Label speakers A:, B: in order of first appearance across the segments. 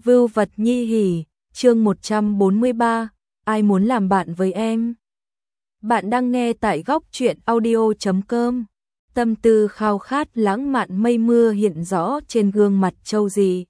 A: Vưu vật nhi hỉ, chương 143, ai muốn làm bạn với em? Bạn đang nghe tại góc truyện audio.com. Tâm tư khao khát lãng mạn mây mưa hiện rõ trên gương mặt Châu Dị.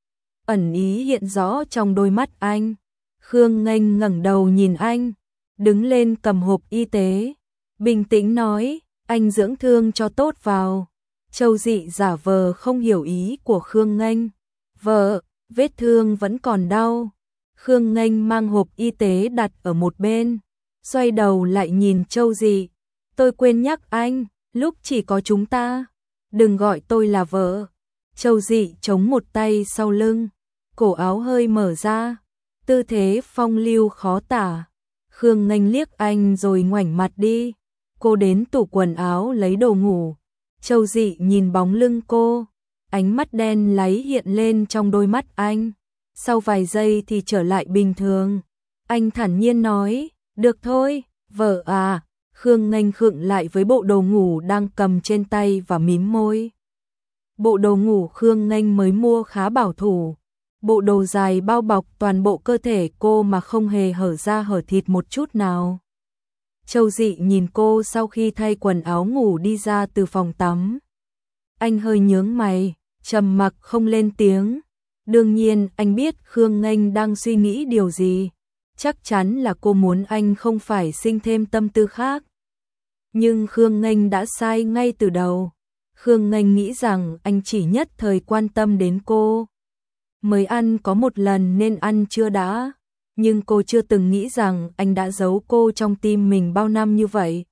A: Ẩn ý hiện rõ trong đôi mắt anh. Khương Nghênh ngẩng đầu nhìn anh, đứng lên cầm hộp y tế, bình tĩnh nói, anh dưỡng thương cho tốt vào. Châu Dị giả vờ không hiểu ý của Khương Nghênh. Vợ, vết thương vẫn còn đau. Khương Nghênh mang hộp y tế đặt ở một bên, xoay đầu lại nhìn Châu Dị. Tôi quên nhắc anh, lúc chỉ có chúng ta, đừng gọi tôi là vợ. Châu Dị chống một tay sau lưng, cổ áo hơi mở ra, tư thế phong lưu khó tả. Khương Nghênh liếc anh rồi ngoảnh mặt đi. Cô đến tủ quần áo lấy đồ ngủ. Châu Dị nhìn bóng lưng cô, ánh mắt đen láy hiện lên trong đôi mắt anh. Sau vài giây thì trở lại bình thường. Anh thản nhiên nói, được thôi, vợ à. Khương Nghênh khựng lại với bộ đồ ngủ đang cầm trên tay và mím môi. Bộ đồ ngủ Khương Nghênh mới mua khá bảo thủ. Bộ đồ dài bao bọc toàn bộ cơ thể cô mà không hề hở da hở thịt một chút nào. Châu Dị nhìn cô sau khi thay quần áo ngủ đi ra từ phòng tắm. Anh hơi nhướng mày, trầm mặc không lên tiếng. Đương nhiên anh biết Khương Nghênh đang suy nghĩ điều gì. Chắc chắn là cô muốn anh không phải sinh thêm tâm tư khác. Nhưng Khương Nghênh đã sai ngay từ đầu. Khương Nghênh nghĩ rằng anh chỉ nhất thời quan tâm đến cô. Mới ăn có một lần nên ăn chưa đã. Nhưng cô chưa từng nghĩ rằng anh đã giấu cô trong tim mình bao năm như vậy.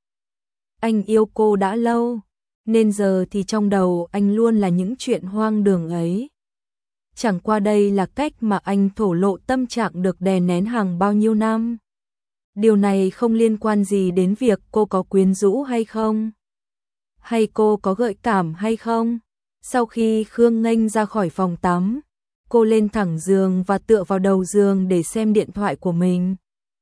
A: Anh yêu cô đã lâu, nên giờ thì trong đầu anh luôn là những chuyện hoang đường ấy. Chẳng qua đây là cách mà anh thổ lộ tâm trạng được đè nén hàng bao nhiêu năm. Điều này không liên quan gì đến việc cô có quyến rũ hay không, hay cô có gợi cảm hay không. Sau khi Khương Nghênh ra khỏi phòng tắm, cô lên thẳng giường và tựa vào đầu giường để xem điện thoại của mình.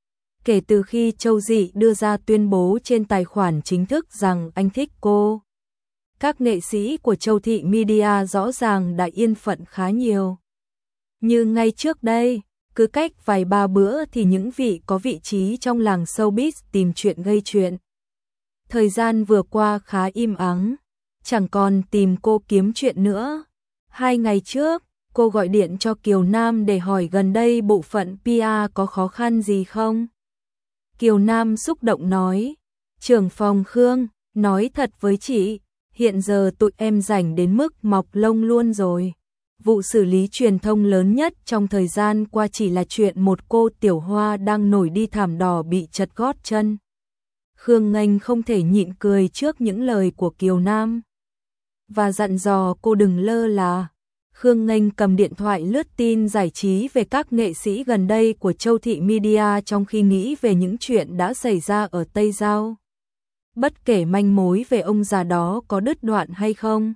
A: Kể từ khi Châu Dị đưa ra tuyên bố trên tài khoản chính thức rằng anh thích cô, các nghệ sĩ của Châu Thị Media rõ ràng đã yên phận khá nhiều. Như ngay trước đây, cứ cách vài ba bữa thì những vị có vị trí trong làng showbiz tìm chuyện gây chuyện. Thời gian vừa qua khá im ắng, chẳng còn tìm cô kiếm chuyện nữa. 2 ngày trước, cô gọi điện cho Kiều Nam để hỏi gần đây bộ phận PR có khó khăn gì không. Kiều Nam xúc động nói, trưởng phòng Khương, nói thật với chị, hiện giờ tụi em rảnh đến mức mọc lông luôn rồi. Vụ xử lý truyền thông lớn nhất trong thời gian qua chỉ là chuyện một cô tiểu hoa đang nổi đi thảm đỏ bị trật gót chân. Khương Nghênh không thể nhịn cười trước những lời của Kiều Nam và dặn dò cô đừng lơ là. Khương Nghênh cầm điện thoại lướt tin giải trí về các nghệ sĩ gần đây của Châu Thị Media trong khi nghĩ về những chuyện đã xảy ra ở Tây Giao. Bất kể manh mối về ông già đó có đứt đoạn hay không,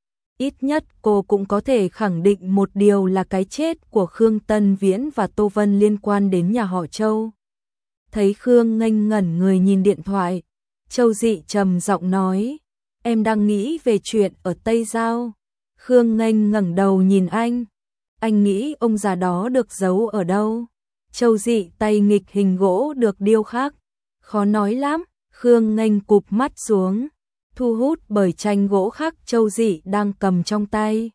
A: ít nhất cô cũng có thể khẳng định một điều là cái chết của Khương Tân Viễn và Tô Vân liên quan đến nhà họ Châu. Thấy Khương Nghênh ngẩn người nhìn điện thoại, Châu Dị trầm giọng nói, em đang nghĩ về chuyện ở Tây Giao. Khương Nghênh ngẩng đầu nhìn anh nghĩ ông già đó được giấu ở đâu? Châu Dị tay nghịch hình gỗ được điêu khắc, khó nói lắm. Khương Nghênh cụp mắt xuống, thu hút bởi tranh gỗ khắc Châu Dị đang cầm trong tay.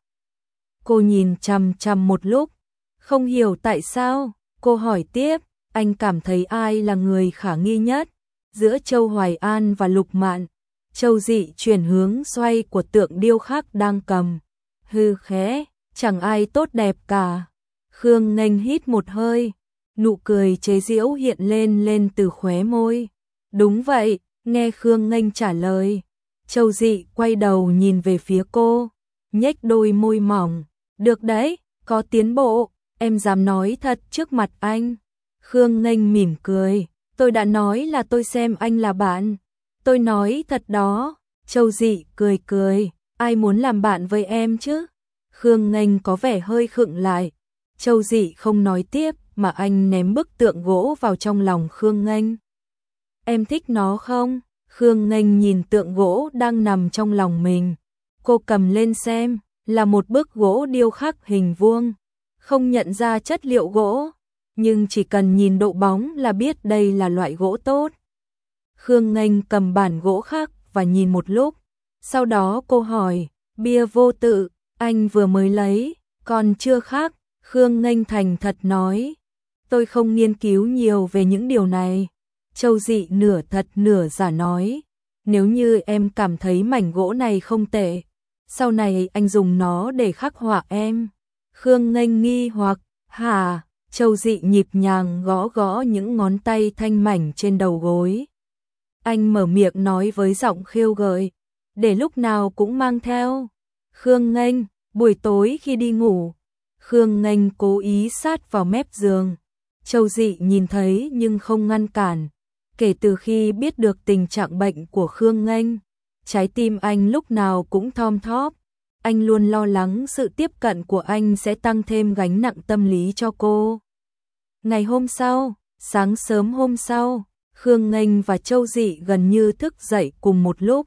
A: Cô nhìn chằm chằm một lúc, không hiểu tại sao, cô hỏi tiếp, anh cảm thấy ai là người khả nghi nhất giữa Châu Hoài An và Lục Mạn? Châu Dị chuyển hướng xoay của tượng điêu khắc đang cầm. Hừ khẽ, chẳng ai tốt đẹp cả. Khương Nghênh hít một hơi, nụ cười chế giễu hiện lên từ khóe môi. Đúng vậy, nghe Khương Nghênh trả lời, Châu Dị quay đầu nhìn về phía cô, nhếch đôi môi mỏng. Được đấy, có tiến bộ, em dám nói thật trước mặt anh. Khương Nghênh mỉm cười, tôi đã nói là tôi xem anh là bạn. Tôi nói thật đó. Châu Dị cười, ai muốn làm bạn với em chứ? Khương Nghênh có vẻ hơi khựng lại. Châu Dị không nói tiếp mà anh ném bức tượng gỗ vào trong lòng Khương Nghênh. Em thích nó không? Khương Nghênh nhìn tượng gỗ đang nằm trong lòng mình. Cô cầm lên xem, là một bức gỗ điêu khắc hình vuông. không nhận ra chất liệu gỗ, nhưng chỉ cần nhìn độ bóng là biết đây là loại gỗ tốt. Khương Nghênh cầm bản gỗ khác và nhìn một lúc, sau đó cô hỏi, bia vô tự, anh vừa mới lấy, còn chưa khác. Khương Nghênh thành thật nói, tôi không nghiên cứu nhiều về những điều này. Châu Dị nửa thật nửa giả nói, nếu như em cảm thấy mảnh gỗ này không tệ, sau này anh dùng nó để khắc họa em. Khương Nghênh nghi hoặc, hả? Châu Dị nhịp nhàng gõ gõ những ngón tay thanh mảnh trên đầu gối. Anh mở miệng nói với giọng khêu gợi, để lúc nào cũng mang theo. Khương Nghênh, buổi tối khi đi ngủ. Khương Nghênh cố ý sát vào mép giường. Châu Dị nhìn thấy nhưng không ngăn cản. Kể từ khi biết được tình trạng bệnh của Khương Nghênh, trái tim anh lúc nào cũng thom thóp. Anh luôn lo lắng sự tiếp cận của anh sẽ tăng thêm gánh nặng tâm lý cho cô. Ngày hôm sau, sáng sớm hôm sau, Khương Nghênh và Châu Dị gần như thức dậy cùng một lúc.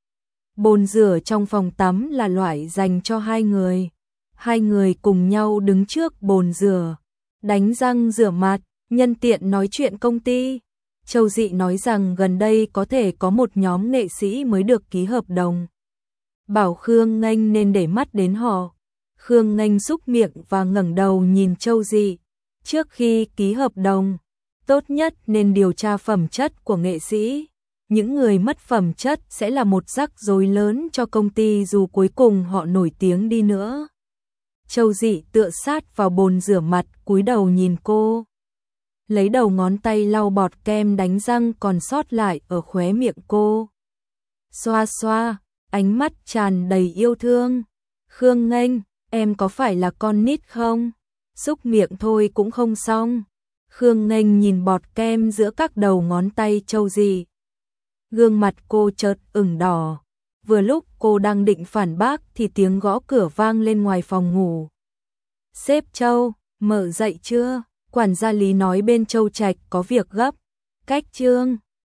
A: Bồn rửa trong phòng tắm là loại dành cho hai người. Hai người cùng nhau đứng trước bồn rửa, đánh răng rửa mặt, nhân tiện nói chuyện công ty. Châu Dị nói rằng gần đây có thể có một nhóm nghệ sĩ mới được ký hợp đồng. Bảo Khương Nghênh nên để mắt đến họ. Khương Nghênh súc miệng và ngẩng đầu nhìn Châu Dị. Trước khi ký hợp đồng, tốt nhất nên điều tra phẩm chất của nghệ sĩ. Những người mất phẩm chất sẽ là một rắc rối lớn cho công ty dù cuối cùng họ nổi tiếng đi nữa. Châu Dị tựa sát vào bồn rửa mặt, cúi đầu nhìn cô. Lấy đầu ngón tay lau bọt kem đánh răng còn sót lại ở khóe miệng cô. Xoa xoa, ánh mắt tràn đầy yêu thương. Khương Nghênh, em có phải là con nít không? Xúc miệng thôi cũng không xong. Khương Nghênh nhìn bọt kem giữa các đầu ngón tay Châu Dị. Gương mặt cô chợt ửng đỏ. Vừa lúc cô đang định phản bác thì tiếng gõ cửa vang lên ngoài phòng ngủ. Sếp Châu, mở dậy chưa? Quản gia Lý nói bên Châu Trạch có việc gấp. Cách trương.